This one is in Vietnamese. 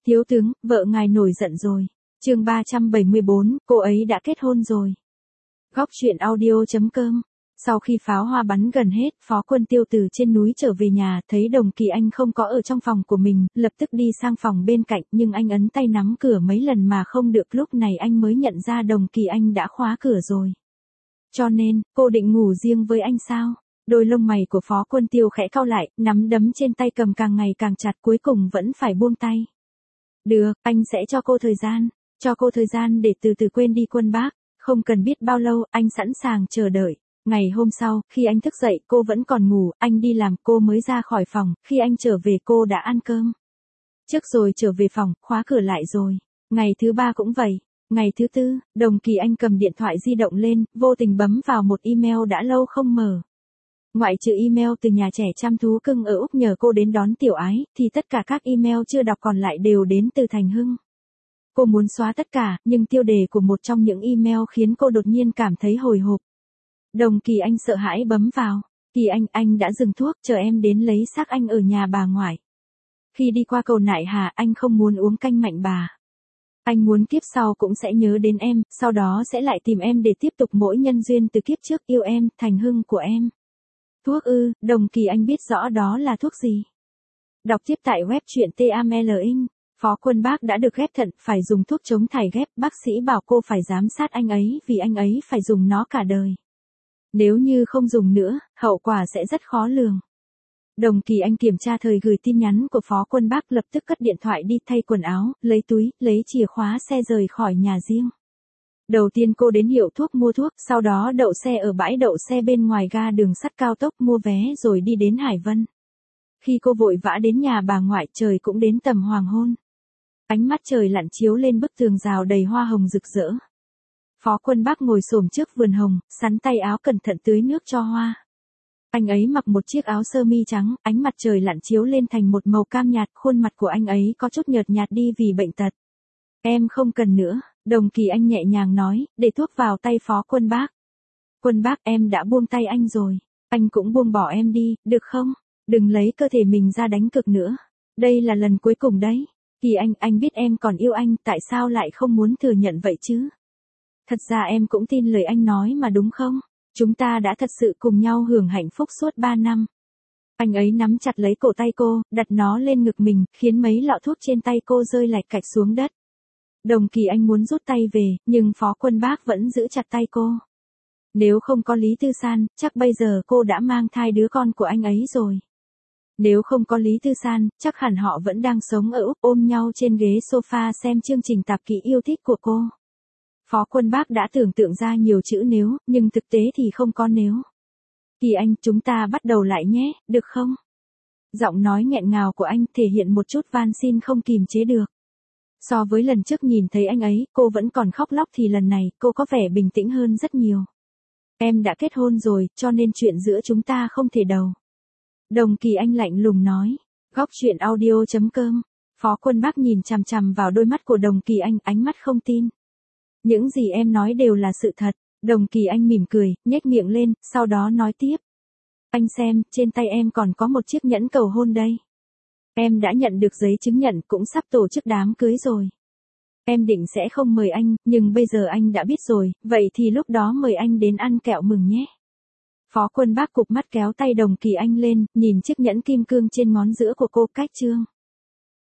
Thiếu tướng, vợ ngài nổi giận rồi. Chương 374, cô ấy đã kết hôn rồi. Góc truyện audio.com. Sau khi pháo hoa bắn gần hết, Phó Quân Tiêu từ trên núi trở về nhà, thấy Đồng Kỳ Anh không có ở trong phòng của mình, lập tức đi sang phòng bên cạnh, nhưng anh ấn tay nắm cửa mấy lần mà không được, lúc này anh mới nhận ra Đồng Kỳ Anh đã khóa cửa rồi. Cho nên, cô định ngủ riêng với anh sao? Đôi lông mày của Phó Quân Tiêu khẽ cau lại, nắm đấm trên tay cầm càng ngày càng chặt, cuối cùng vẫn phải buông tay. Được, anh sẽ cho cô thời gian để từ từ quên đi Quân Bác, không cần biết bao lâu, anh sẵn sàng chờ đợi. Ngày hôm sau, khi anh thức dậy cô vẫn còn ngủ, anh đi làm cô mới ra khỏi phòng, khi anh trở về cô đã ăn cơm. Trước rồi trở về phòng, khóa cửa lại rồi. Ngày thứ ba cũng vậy. Ngày thứ tư, Đồng Kỳ Anh cầm điện thoại di động lên, vô tình bấm vào một email đã lâu không mở. Ngoại trừ email từ nhà trẻ chăm thú cưng ở Úc nhờ cô đến đón Tiểu Ái, thì tất cả các email chưa đọc còn lại đều đến từ Thành Hưng. Cô muốn xóa tất cả, nhưng tiêu đề của một trong những email khiến cô đột nhiên cảm thấy hồi hộp. Đồng Kỳ Anh sợ hãi bấm vào. Kỳ anh đã dừng thuốc, chờ em đến lấy xác anh ở nhà bà ngoại. Khi đi qua cầu Nại Hà, anh không muốn uống canh mạnh bà. Anh muốn kiếp sau cũng sẽ nhớ đến em, sau đó sẽ lại tìm em để tiếp tục mỗi nhân duyên từ kiếp trước, yêu em, Thành Hưng của em. Thuốc ư? Đồng Kỳ Anh biết rõ đó là thuốc gì. Đọc tiếp tại web truyện TAML Inc. Phó Quân Bác đã được ghép thận, phải dùng thuốc chống thải ghép, bác sĩ bảo cô phải giám sát anh ấy vì anh ấy phải dùng nó cả đời. Nếu như không dùng nữa, hậu quả sẽ rất khó lường. Đồng Kỳ Anh kiểm tra thời gửi tin nhắn của Phó Quân Bác, lập tức cất điện thoại đi thay quần áo, lấy túi, lấy chìa khóa xe rời khỏi nhà riêng. Đầu tiên cô đến hiệu thuốc mua thuốc, sau đó đậu xe ở bãi đậu xe bên ngoài ga đường sắt cao tốc mua vé rồi đi đến Hải Vân. Khi cô vội vã đến nhà bà ngoại, trời cũng đến tầm hoàng hôn. Ánh mắt trời lặn chiếu lên bức tường rào đầy hoa hồng rực rỡ. Phó Quân Bác ngồi xổm trước vườn hồng, sắn tay áo cẩn thận tưới nước cho hoa. Anh ấy mặc một chiếc áo sơ mi trắng, ánh mặt trời lặn chiếu lên thành một màu cam nhạt, khuôn mặt của anh ấy có chút nhợt nhạt đi vì bệnh tật. Em không cần nữa, Đồng Kỳ Anh nhẹ nhàng nói, để thuốc vào tay Phó Quân Bác. Quân Bác, em đã buông tay anh rồi, anh cũng buông bỏ em đi, được không? Đừng lấy cơ thể mình ra đánh cược nữa. Đây là lần cuối cùng đấy. Kỳ anh biết em còn yêu anh, tại sao lại không muốn thừa nhận vậy chứ? Thật ra em cũng tin lời anh nói mà đúng không? Chúng ta đã thật sự cùng nhau hưởng hạnh phúc suốt 3 năm. Anh ấy nắm chặt lấy cổ tay cô, đặt nó lên ngực mình, khiến mấy lọ thuốc trên tay cô rơi lạch cạch xuống đất. Đồng Kỳ Anh muốn rút tay về, nhưng Phó Quân Bác vẫn giữ chặt tay cô. Nếu không có Lý Tư San, chắc bây giờ cô đã mang thai đứa con của anh ấy rồi. Nếu không có Lý Tư San, chắc hẳn họ vẫn đang sống ở Úc ôm nhau trên ghế sofa xem chương trình tạp kỹ yêu thích của cô. Phó Quân Bác đã tưởng tượng ra nhiều chữ nếu, nhưng thực tế thì không có nếu. Kỳ Anh, chúng ta bắt đầu lại nhé, được không? Giọng nói nghẹn ngào của anh thể hiện một chút van xin không kìm chế được. So với lần trước nhìn thấy anh ấy, cô vẫn còn khóc lóc thì lần này, cô có vẻ bình tĩnh hơn rất nhiều. Em đã kết hôn rồi, cho nên chuyện giữa chúng ta không thể đầu. Đồng Kỳ Anh lạnh lùng nói. Góc truyện audio.com. Phó Quân Bác nhìn chằm chằm vào đôi mắt của Đồng Kỳ Anh, ánh mắt không tin. Những gì em nói đều là sự thật. Đồng Kỳ Anh mỉm cười, nhếch miệng lên, sau đó nói tiếp. Anh xem, trên tay em còn có một chiếc nhẫn cầu hôn đây. Em đã nhận được giấy chứng nhận, cũng sắp tổ chức đám cưới rồi. Em định sẽ không mời anh, nhưng bây giờ anh đã biết rồi, vậy thì lúc đó mời anh đến ăn kẹo mừng nhé. Phó Quân Bác cụp mắt kéo tay Đồng Kỳ Anh lên, nhìn chiếc nhẫn kim cương trên ngón giữa của cô, cách trương.